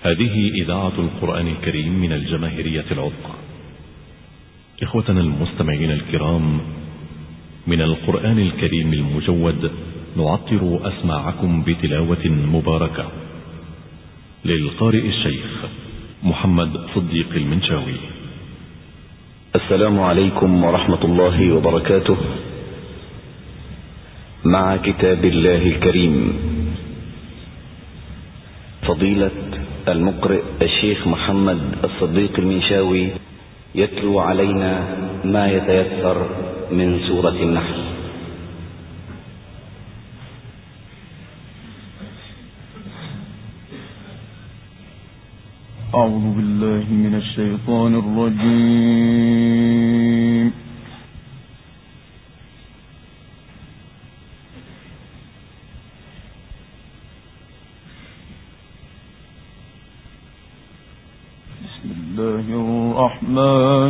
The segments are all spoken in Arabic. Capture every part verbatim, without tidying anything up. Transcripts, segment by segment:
هذه إذاعة القرآن الكريم من الجماهيرية العظمى. إخوتنا المستمعين الكرام، من القرآن الكريم المجود نعطر أسماعكم بتلاوة مباركة للقارئ الشيخ محمد صديق المنشاوي. السلام عليكم ورحمة الله وبركاته. مع كتاب الله الكريم، فضيلة المقرئ الشيخ محمد الصديق المنشاوي يتلو علينا ما يتيسر من سورة النحل. أعوذ بالله من الشيطان الرجيم. بسم الله الرحمن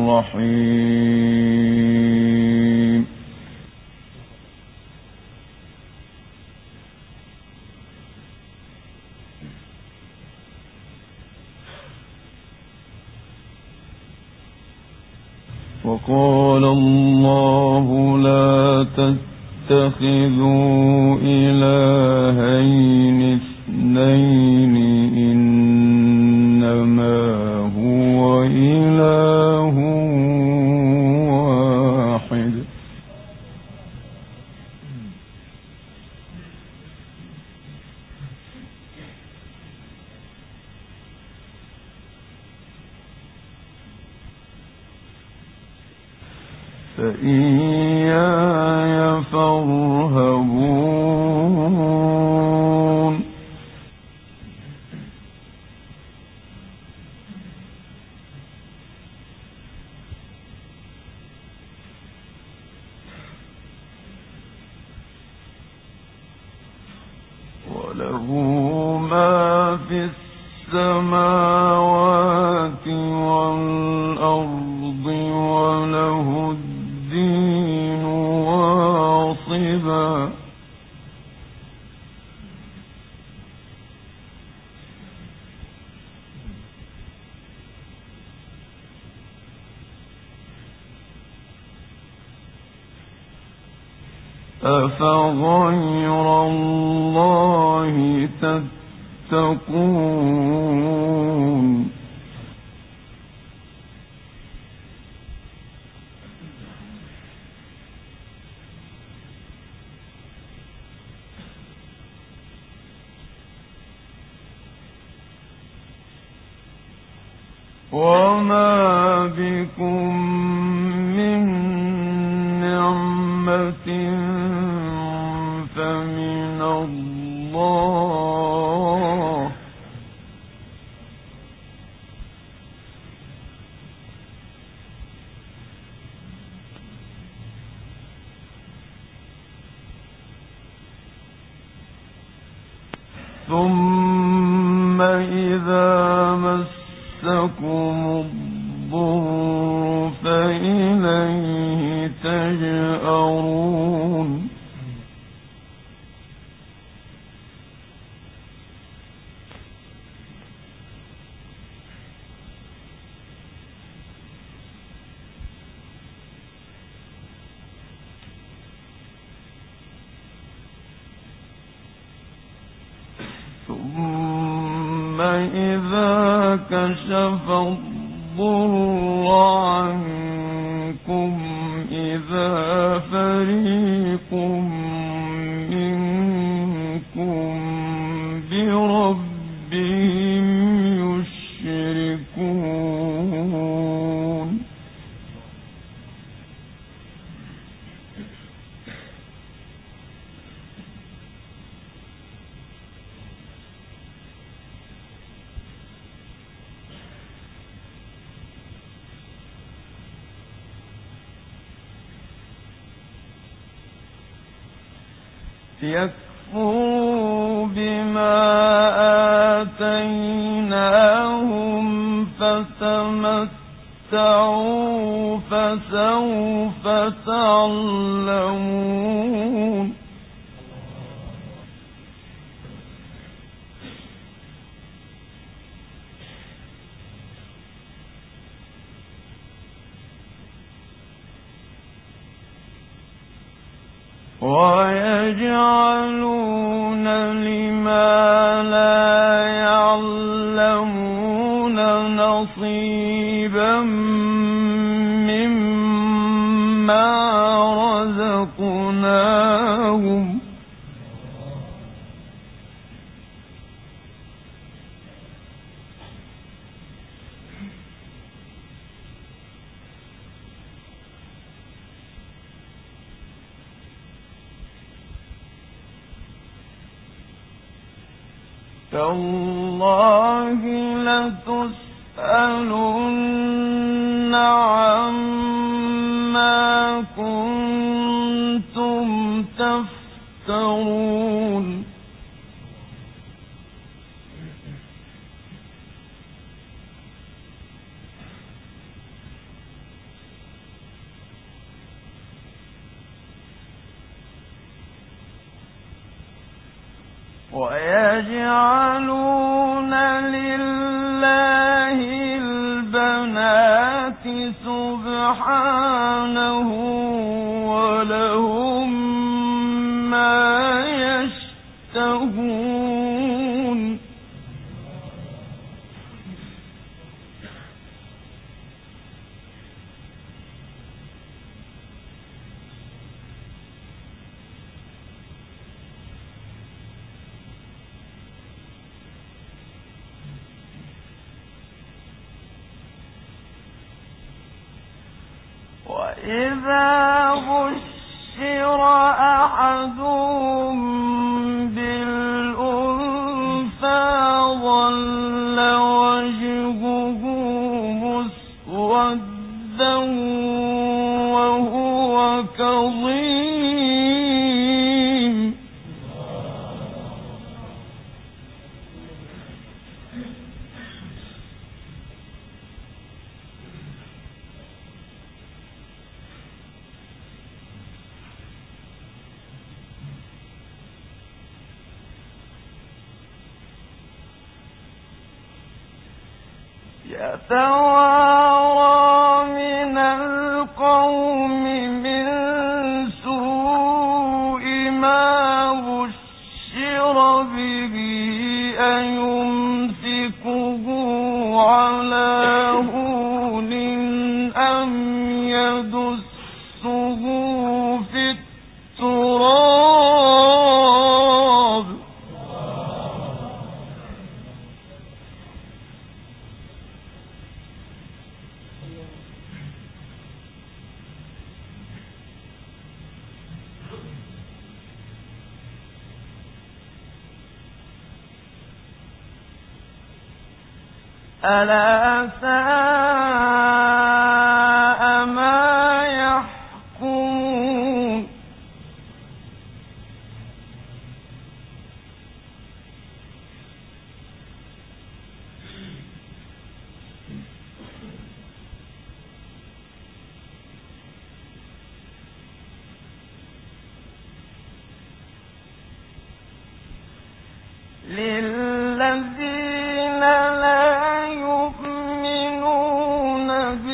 الرحيم. وقال الله لا تتخذوا إلهين اثنين إنما هو إله واحد. فإياي فارهبون. وله ما في السماوات والأرض وله الدين واصبا. أفغير الله تتقون. وما بكم من نعمة فمن الله. ثم إذا مسكم الضر فإليه تجأرون. ثم إذا كشف الضر عنكم إذا فريق منكم بربهم يشركون. يكفروا بما آتيناهم فتمتعوا فسوف تعلمون. ويجعلون لما لا يعلمون نصيبا مما رزقناهم تالله لتسألن عما كنتم تفترون ويجعلون لله البنات سبحانه ولهم ما يشتهون وإذا بشر أحدهم بالأنثى ظل وجهه مسودا وهو كظيم يتوارى من القوم من سوء ما بشر به أيمسكه على هون أم يدسه في التراب ألا ساء ما يحكمون للذين لا يؤمنون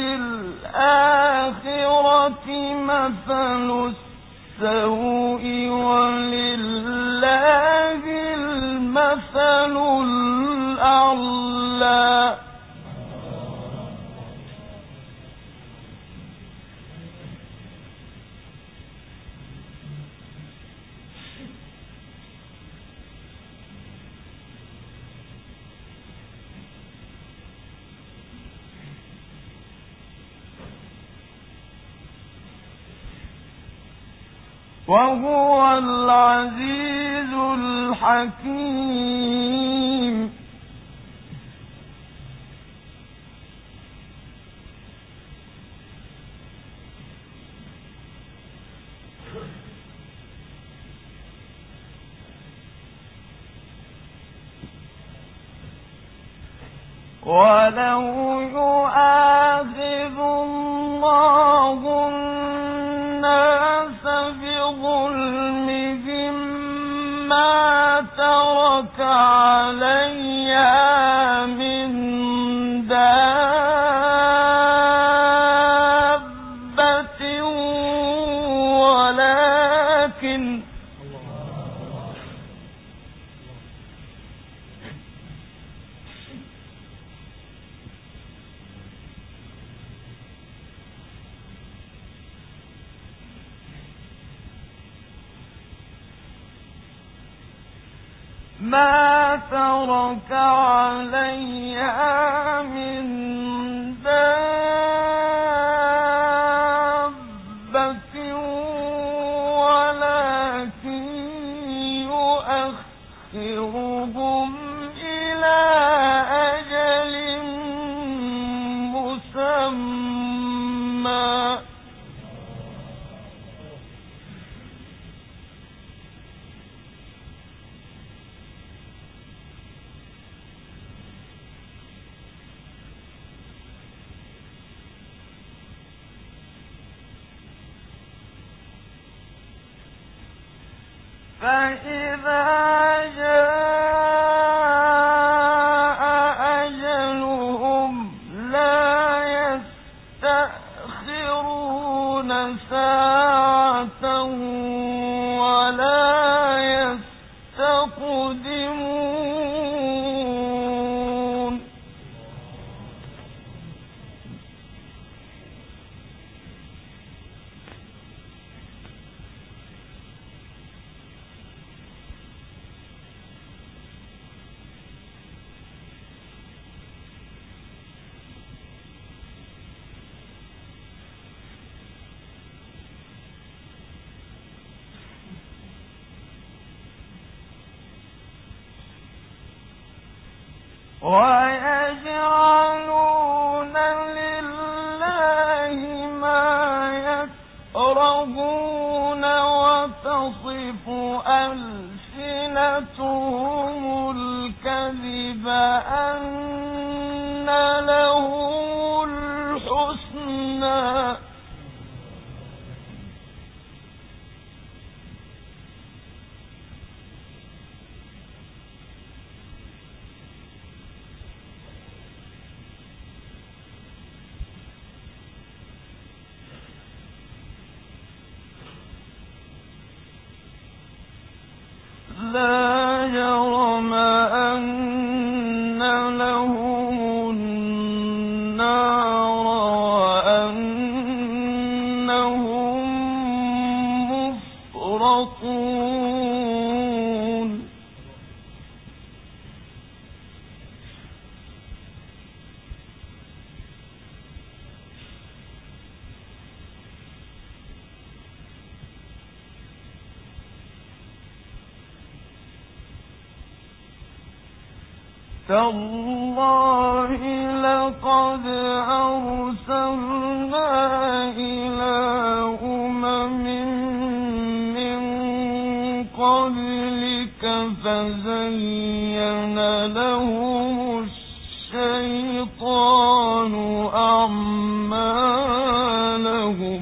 بالآخرة مثل السوء ولله المثل الأعلى وهو العزيز الحكيم ولو يؤاخذ الله الناس بظلمهم ما ترك عليها من دابة ولكن ما ترك عليها من دابة ولكن يؤخرهم إلى أجل مسمى فإذا جاء أجلهم لا يستأخرون ساعة ولا يستقدمون ويجعلون لله ما يكرهون وتصف ألسنتهم الكذب أن لهم الحسنى لا جرم أن لهم النار وأنهم مفرطون تالله لقد أرسلنا إلى أمم من قبلك فزين لهم الشيطان أعمالهم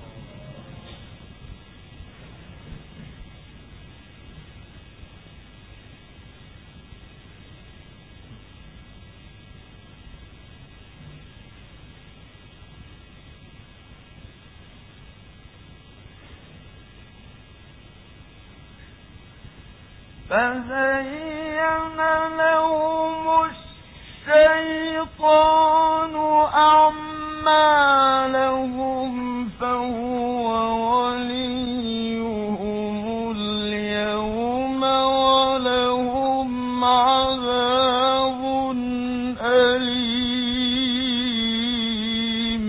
فزين لهم الشيطان أعمالهم فهو وليهم اليوم ولهم عذاب أليم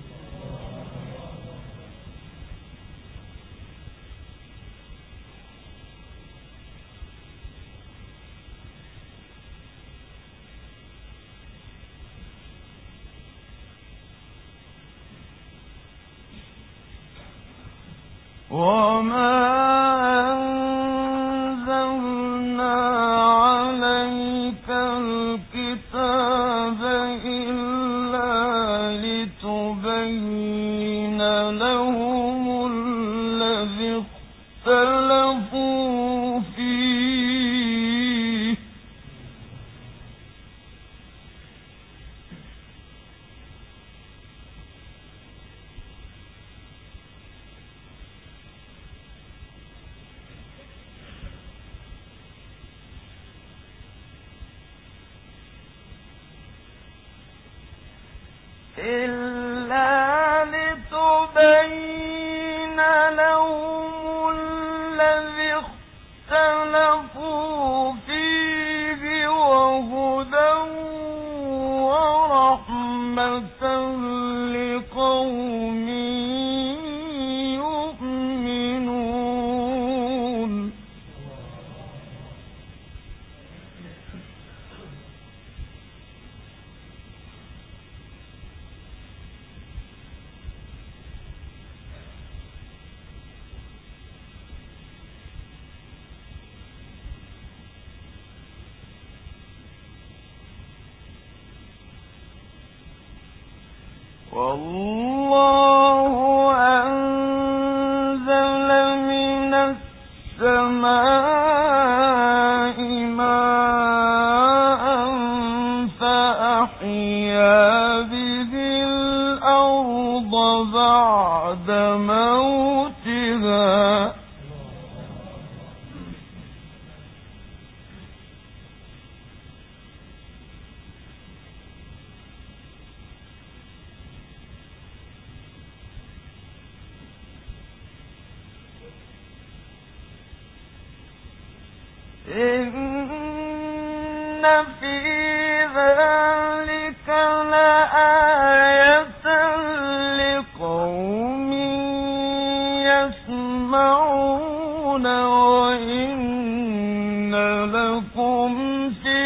وما أنزلنا عليك الكتاب إلا لتبين لهم الذي اختلفوا فيه إلا لتبين لهم الذي اختلفوا فيه لقوم يؤمنون والله أنزل من السماء ماء فأحيا به الأرض بعد موتها إن في ذلك لآية لقوم يسمعون وإن لكم في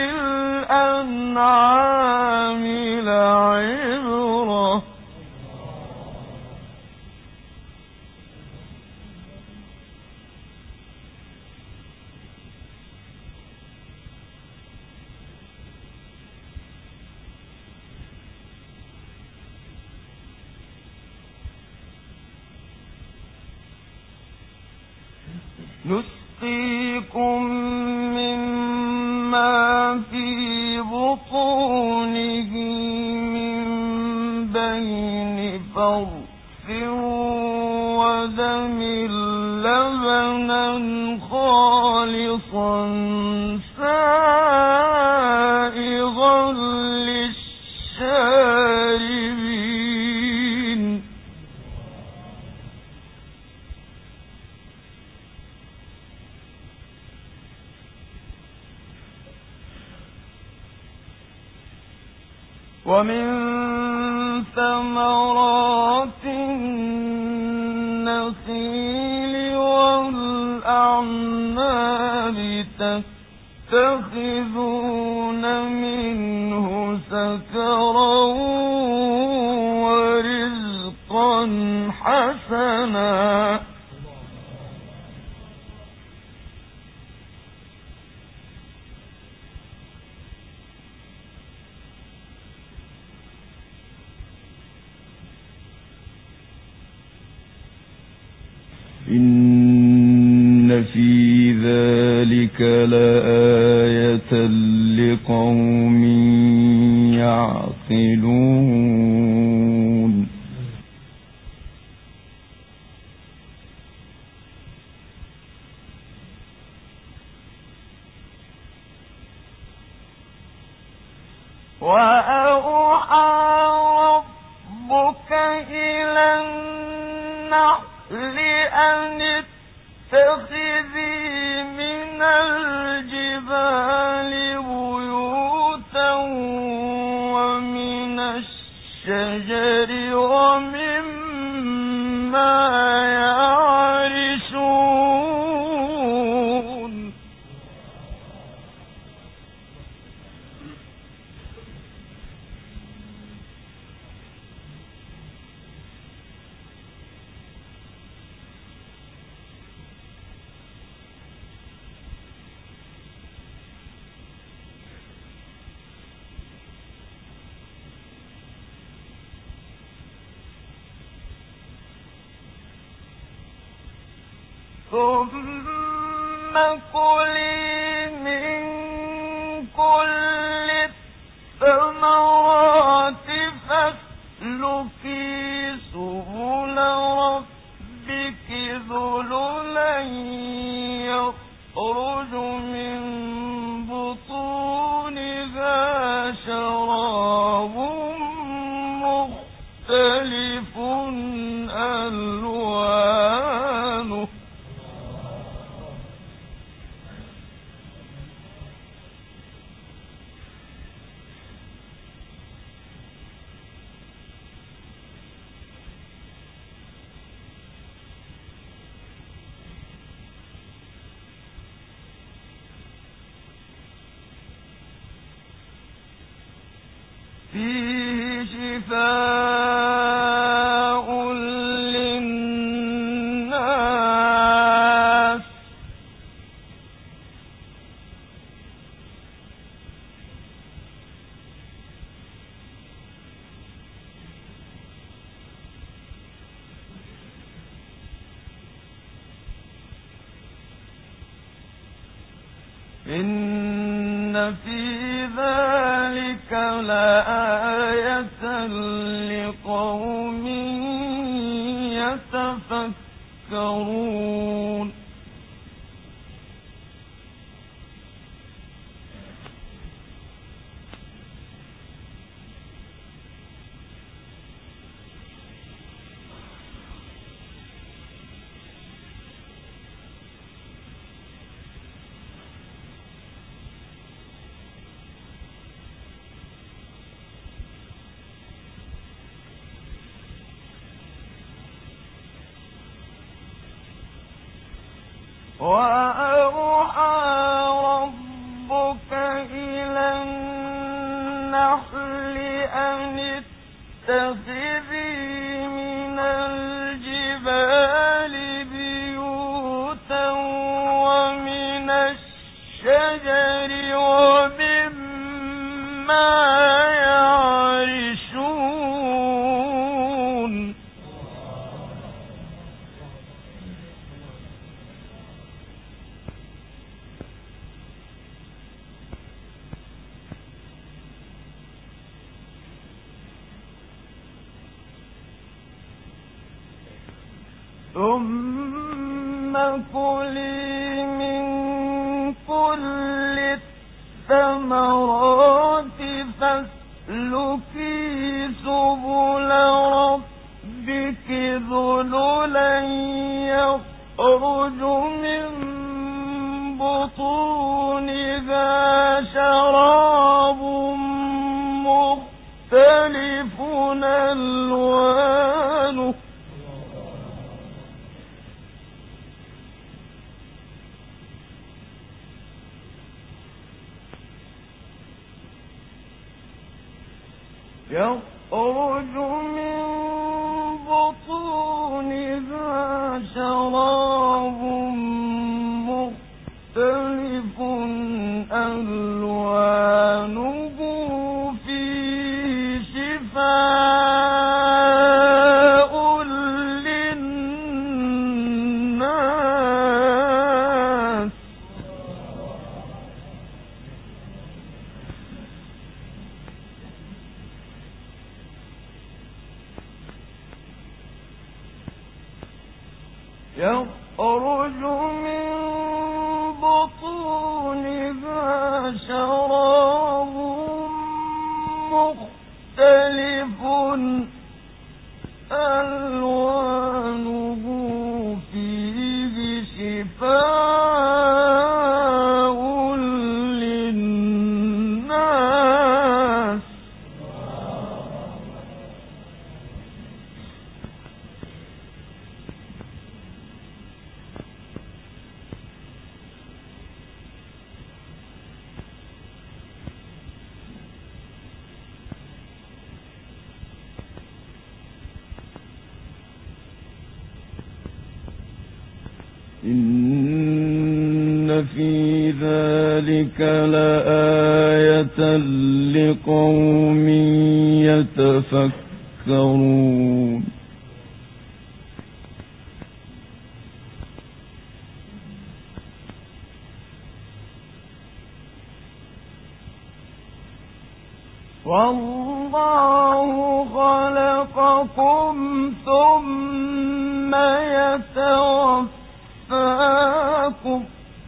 الأنعام لعبرة نسقيكم مما في بطونه من بين فرث ودم لبنا خالصا سائغا للشاربين ومن ثمرات النخيل والأعناب تتخذون منه سكرا ورزقا حسنا إن في ذلك لآية لقوم يعقلون وأوحى ربك إلى النحل أن اتخذي من الجبال بيوتا ومن الشجر ومما يعرشون ثم كلي من كل الثمرات فاسلكي سبل ربك ذللا يخرج من بطونها شراب مختلف ألوانه إن في ذلك لآية لقوم يتفكرون وأوحى ربك إلى النحل أن اتخذي من الجبال بيوتا ومن الشجر ومما يعرشون ثم كلي من كل الثمرات فاسلكي سبل ربك ذللا يخرج من بطونها شراب مختلف ألوانه يخرج من بطونها شراب مختلف ألوانه فيه شفاء للناس يخرج من بطونها شراب مختلف ألوانه فيه شفاء للناس إن في ذلك لآية لقوم يتفكرون والله خلقكم ثم يتوفاكم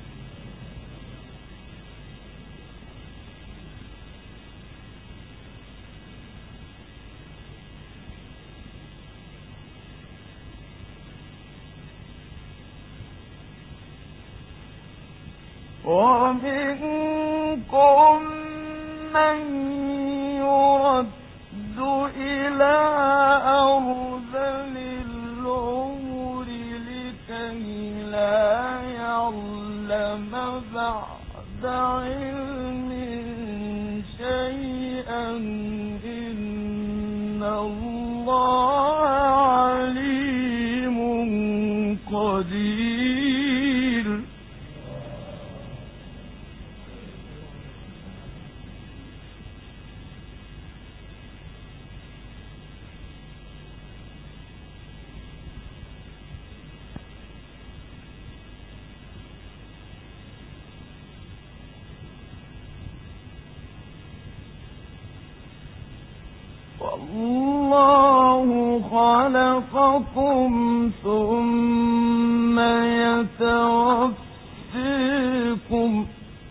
ومنكم من يرد إلى أرذل العمر لكي لا يعلم بعد علم شيئا إن الله عليم قدير والله خلقكم ثم يتوفيكم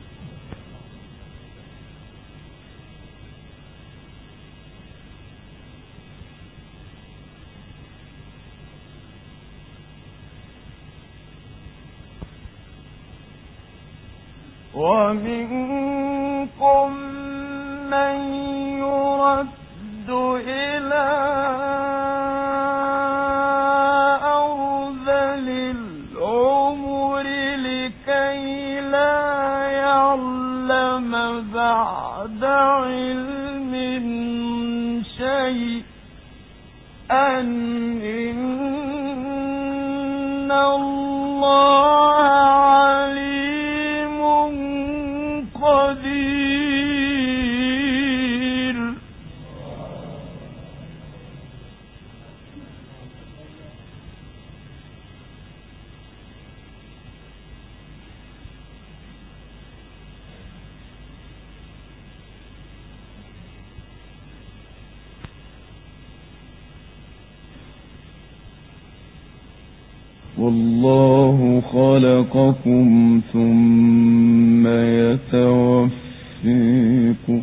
ومنكم من يرد إلى أرذل العمر لكي لا يعلم بعد علم شيئا إن الله والله خلقكم ثم يتوفيكم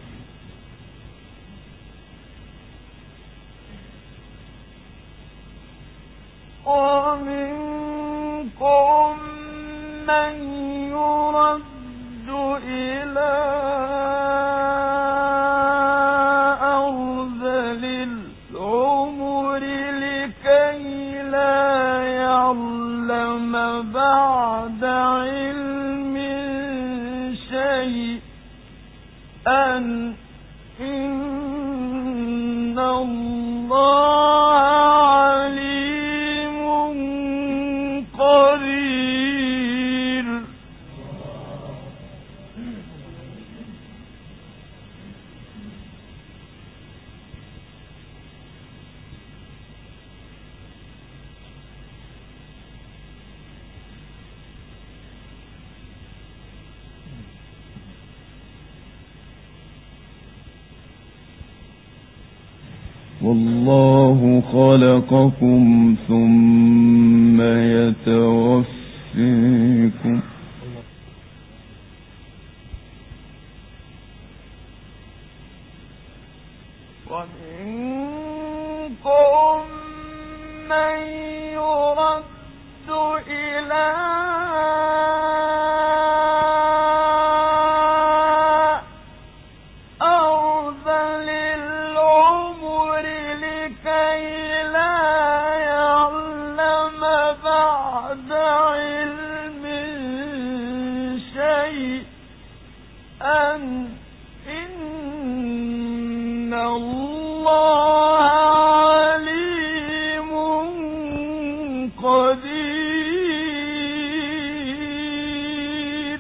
ومنكم من يرد إلى أرذل العمر لكي لا يعلم بعد علم شيئا إن الله عليم قدير والله خلقكم ثم يتوفيكم ومنكم من يرد إلى إن الله عليم قدير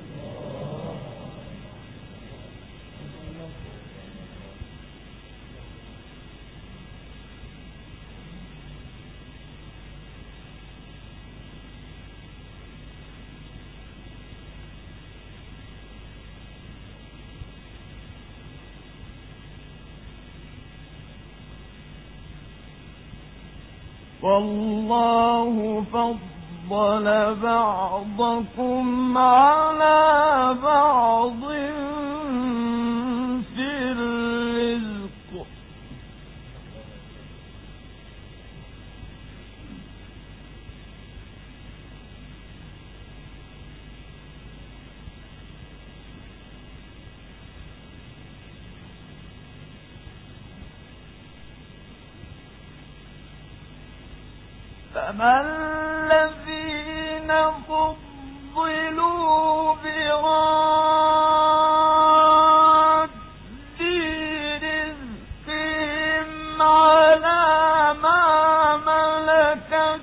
والله فضل بعضكم على بعض في الرزق فما الذين فضلوا براد رزقهم على ما ملكت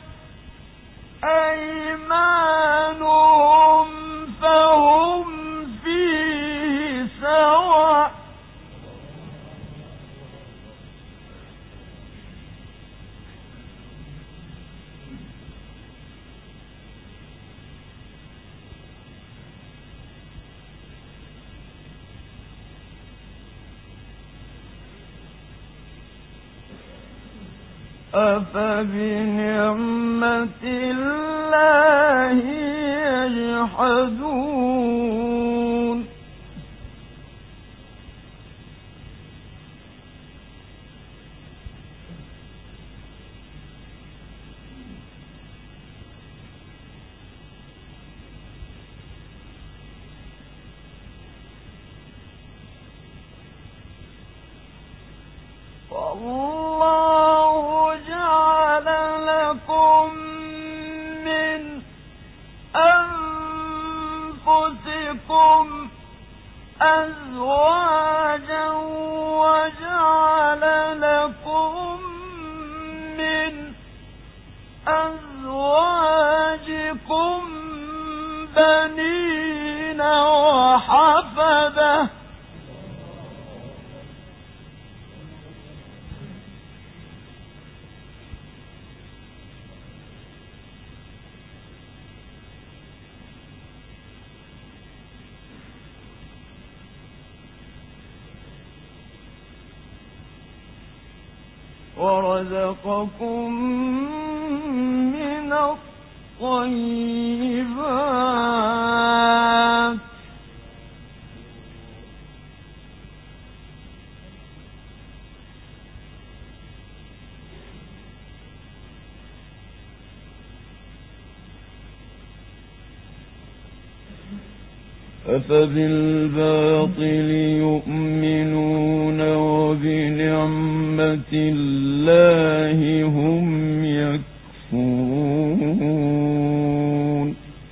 أيمانهم فهم فيه سواء أفبنعمة الله يجحدون والله جعل لكم من أنفسكم أزواجا وجعل لكم من أزواجكم بنين وحفدة ورزقكم من الطيبات أفبالباطل يؤمنون وبنعمة الله هم يكفرون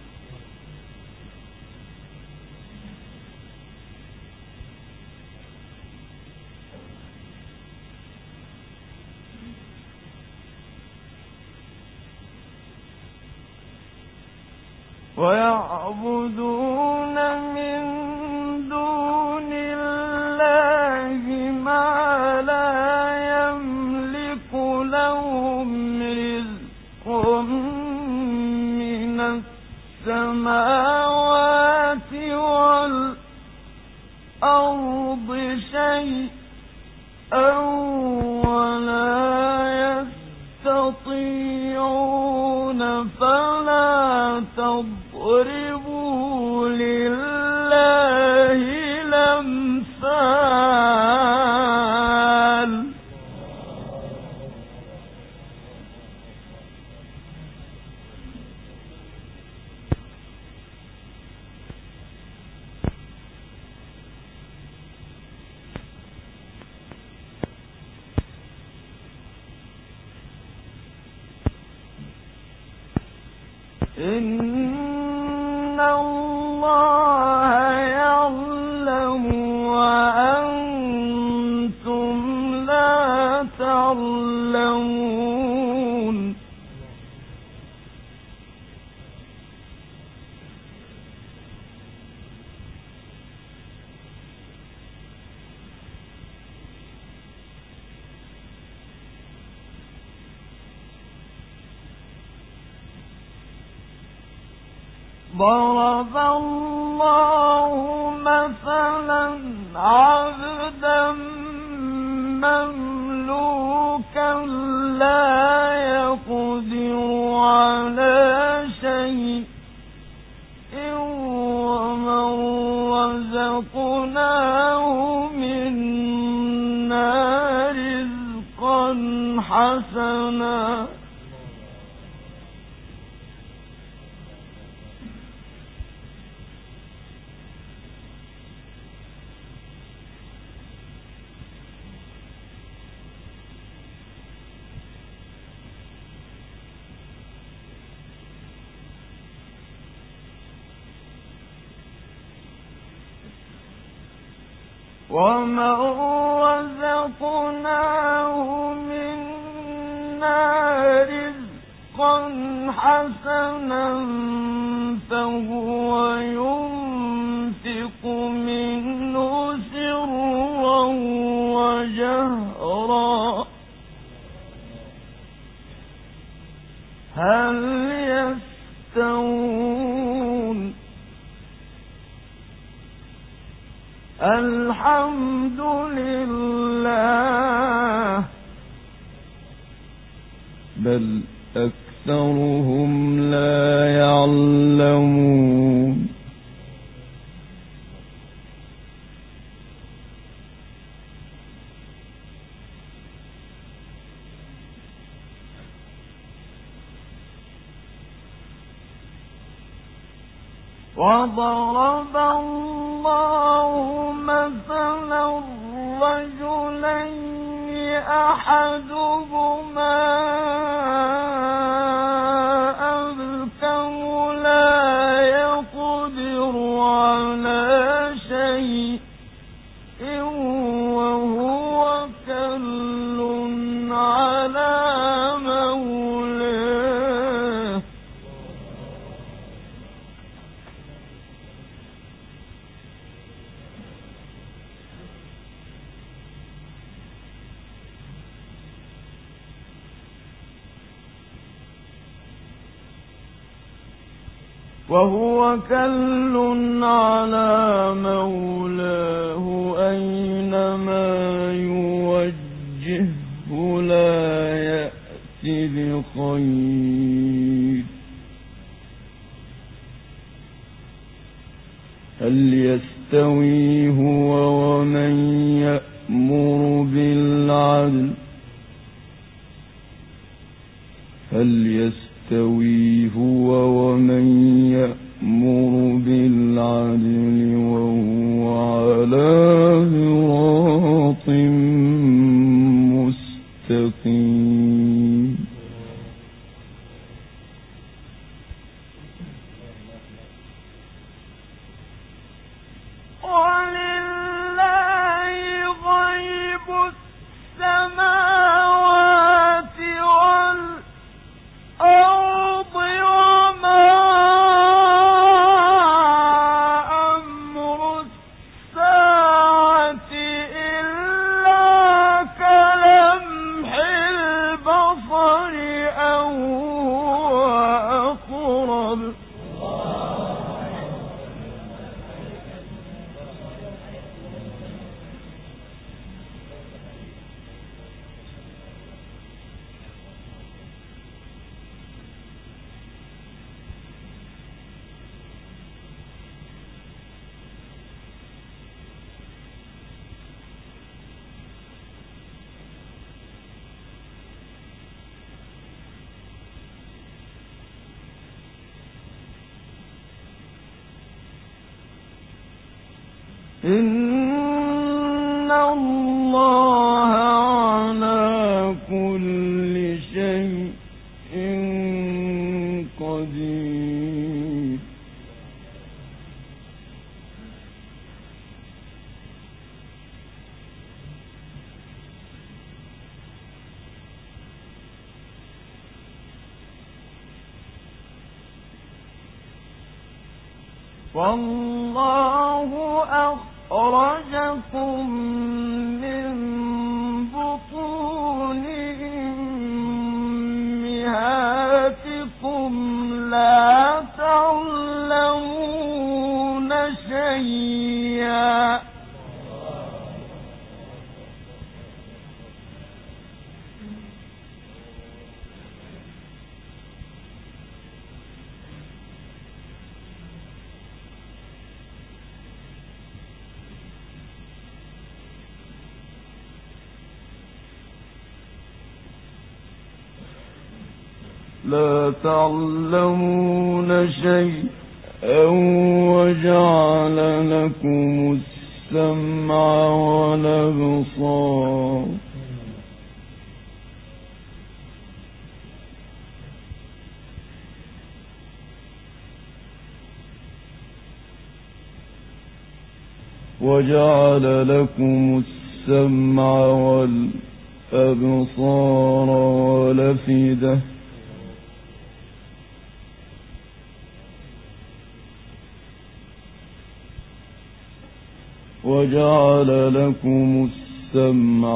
ويعبدون من دون الله ما لا يملك لهم رزق من السماوات والأرض شيئا ولا يستطيعون فلا تضربوا لله الأمثال إن الله يعلم وأنتم لا تعلمون ضرب الله مثلا عبدا مملوكا لا يقدر على شيء ومن رزقناه منا رزقا حسنا ومن رزقناه منا رزقا حسنا فهو ينفق منه سرا وجهرا هل يستوون الحمد لله بل أكثرهم لا يعلمون وضرب الله مثلا رجلين أحدهما أبكم لا يقدر على شيء وهو كل على مولاه وهو كل على مولاه أينما يوجهه لا يأتي بخير هل يستوي هو ومن يأمر بالعدل هل يستوي هو ومن يأمر بالعدل وهو على صراط مستقيم ولله غيب السماوات والأرض وما أمر الساعة إلا كلمح البصر أو هو أقرب إن الله على كل شيء قدير والله أخرجكم من بطون أمهاتكم لا تعلمون شيئا لا تعلمون شيئا وجعل لكم السمع والأبصار وجعل لكم السمع والأبصار والأفئدة وجعل لكم السمع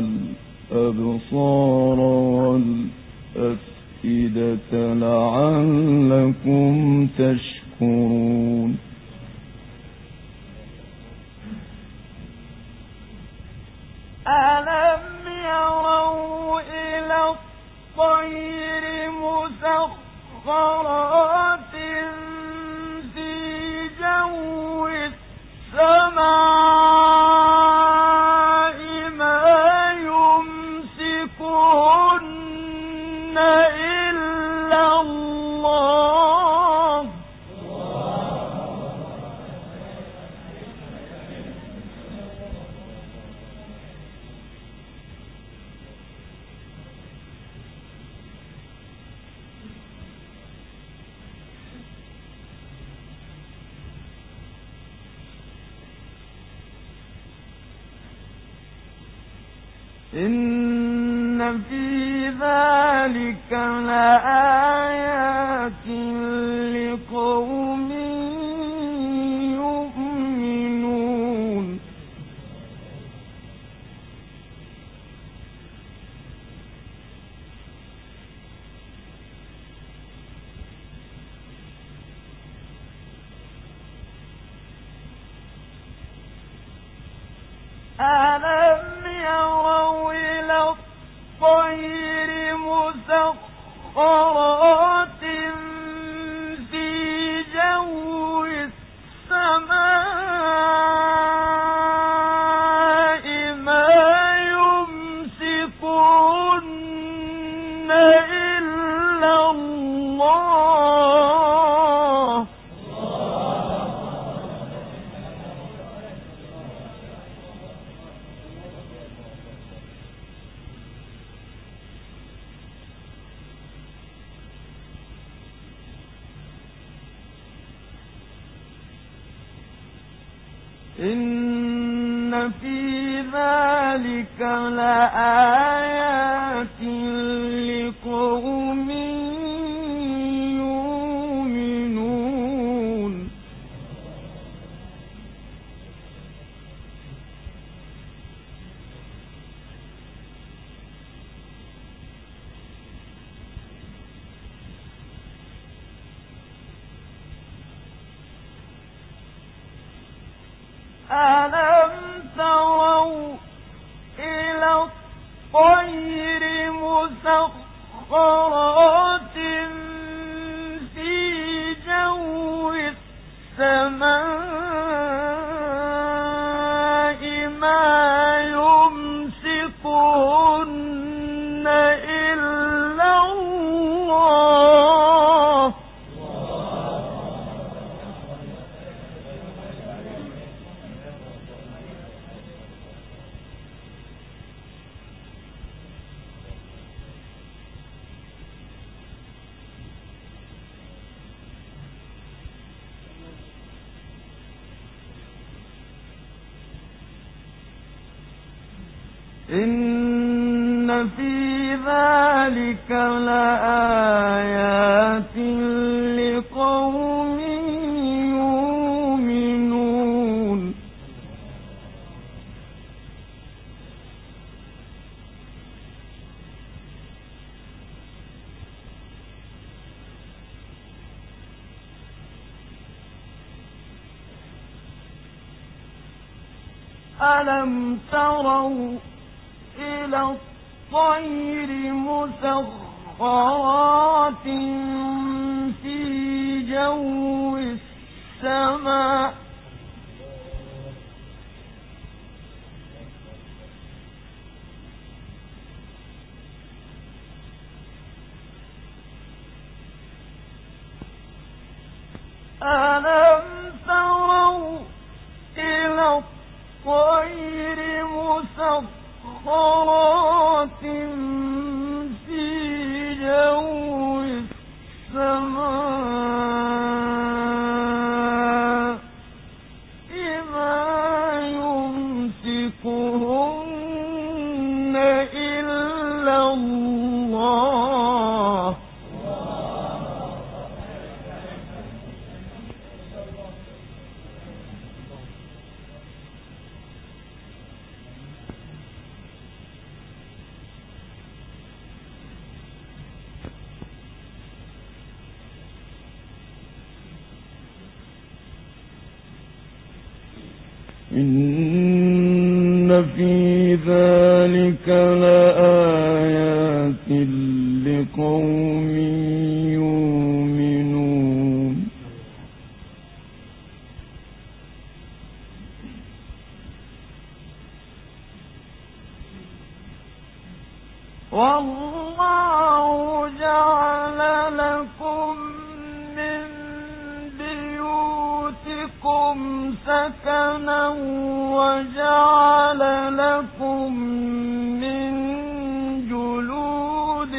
والأبصار والأفئدة لعلكم تشكرون ألم يروا إلى الطير مسخرات في جو السماء ما يمسكهن إلا الله إن في ذلك لآيات لقوم يؤمنون ألم يروا إلى الطير مسخرات في جو السماء ما يمسكهن إلا الله إن في ذلك لآيات لقوم يؤمنون ألم تروا إلى الطير مسخرات في جو السماء ما يمسكهن إلا الله إن في ذلك لآيات لقوم يؤمنون ألم تروا إلى الطير مسخرات في جو السماء ألم تروا إلى الطير مسخرات في جو السماء ما يمسكهن إلا الله إن في ذلك لآيات لقوم يؤمنون والله جعل لكم من بيوتكم سكنا وجعل لكم من جلود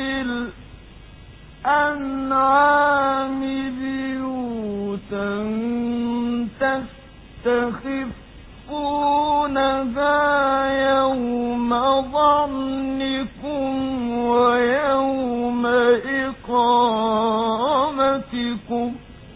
الأنعام بيوتا تستخفونها يوم ظنكم ويوم إقامتكم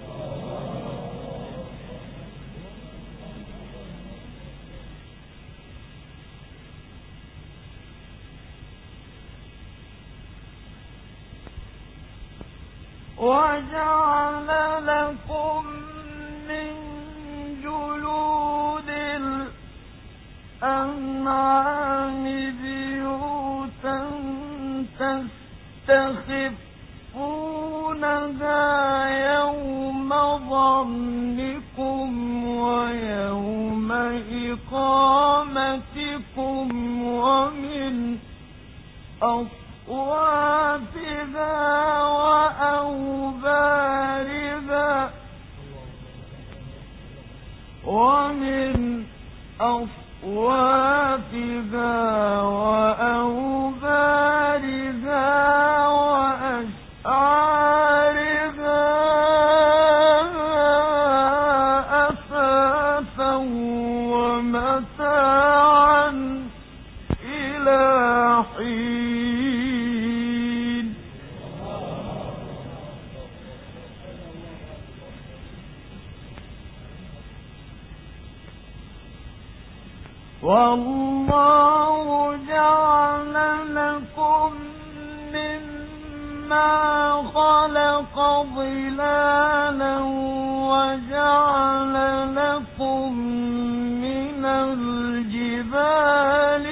وجعل لكم من جلود الأنعام بيوتا تستخفونها يوم ظنكم ويوم إقامتكم ومن أصوافها وأوبارها ومن أصوافها وأوبارها وأشعارها أثاثا ومتاعا إلى حين والله جعل لكم مما خلق ظلالا وجعل لكم من الجبال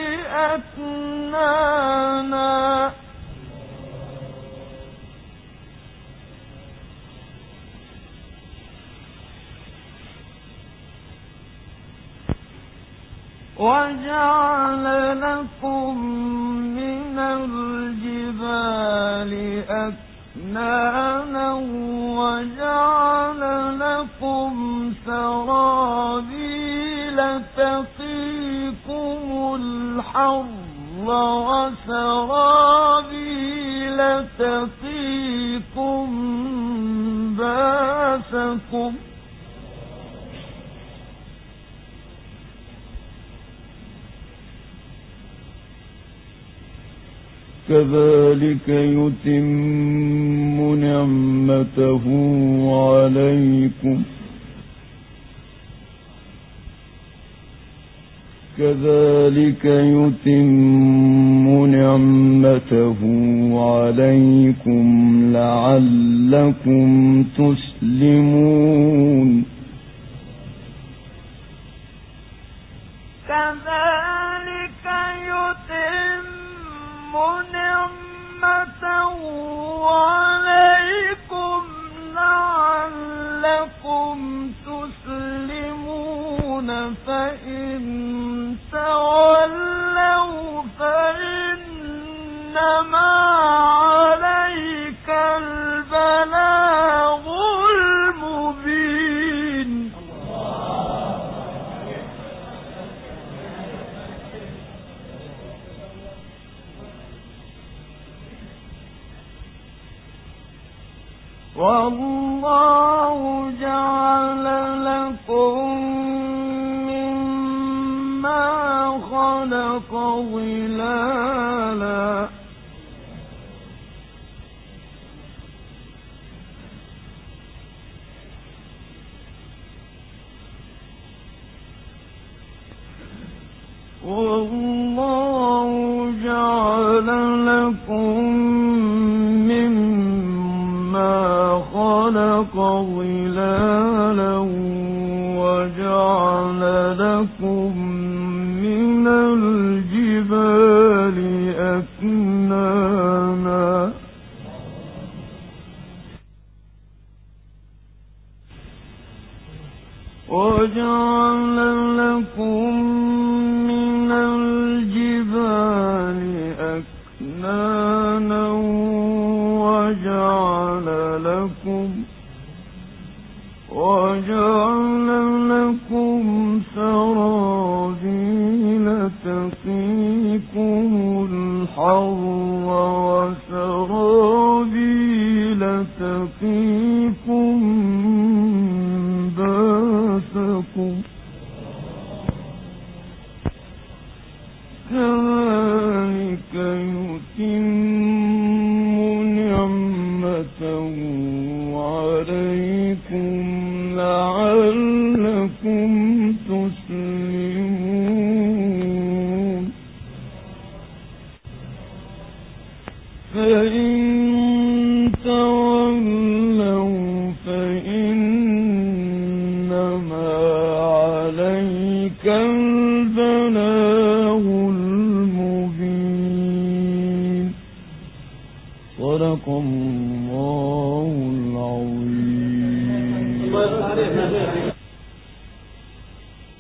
أكنانا وجعل لكم من الجبال أكنانا وجعل لكم سرابيل تقيكم الحر وسرابيل تقيكم باسكم كذلك يتم نعمته عليكم كذلك يتم نعمته عليكم لعلكم تسلمون كذلك يتم نعمته عليكم لعلكم تسلمون فإن تولوا فإنما عليك البلاغ المبين والله جعل لكم مما خلق ظلالا والله جعل لكم خلق ظلالا وجعل لكم من الجبال أكنانا وجعل لكم من الجبال أكنانا كذلك يتم نعمته عليكم لعلكم تسلمون فإن تولوا فإنما عليك البلاغ المبين صدق الله العظيم.